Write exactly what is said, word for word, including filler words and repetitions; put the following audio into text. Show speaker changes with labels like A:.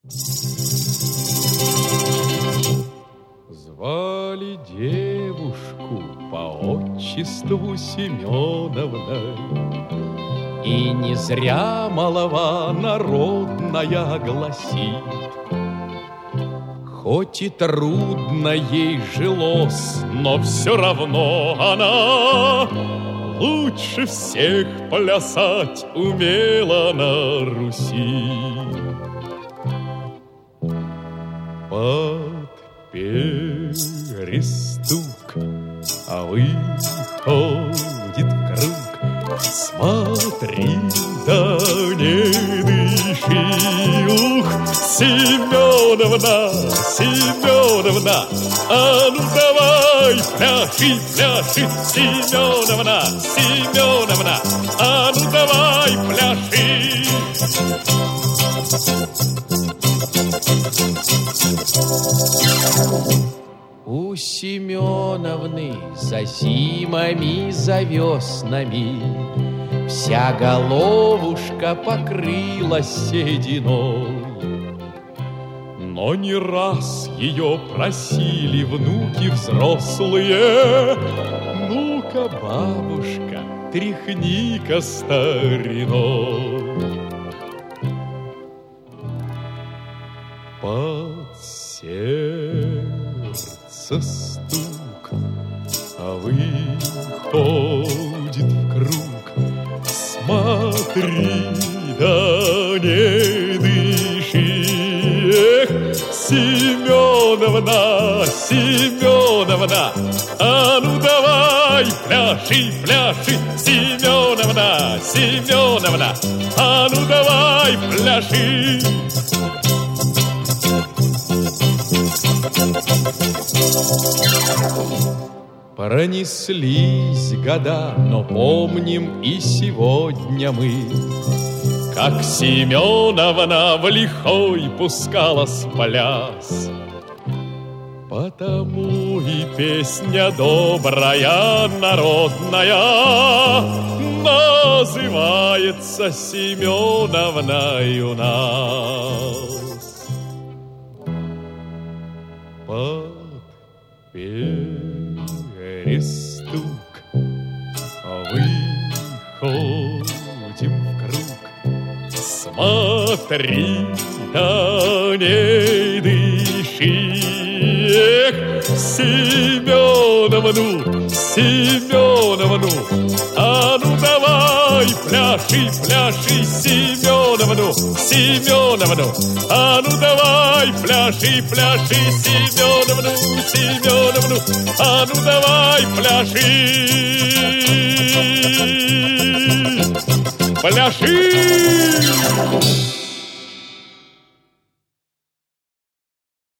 A: Звали девушку по отчеству Семеновна, и не зря молва народная гласит, хоть и трудно ей жилось, но все равно она лучше всех плясать умела на Руси. Под перестук, а выходит в круг. Смотри, да не дыши, ух, Семеновна, Семеновна, а ну давай, пляши, пляши, Семеновна, Семеновна, а ну давай, пляши. У Семеновны за зимами, за веснами вся головушка покрылась сединой. Но не раз ее просили внуки взрослые: ну-ка, бабушка, тряхни-ка стариной. Под сердце стук, а выходит в круг. Смотри, да не дыши, эх, Семеновна, Семеновна, а ну давай, пляши, пляши, Семеновна, Семеновна, а ну давай, пляши. Пронеслись года, но помним и сегодня мы, как Семеновна в лихой пускалась в пляс. Потому и песня добрая, народная, называется Семеновной у нас. Под перестук, а выходим в круг. Смотри, да не дыши, эх, Семеновну, Семеновну, а ну давай, пляши, пляши, Семеновну, Семеновну, а ну давай, пляши, пляши, Семеновну, Семеновну, а ну давай, пляши, пляши.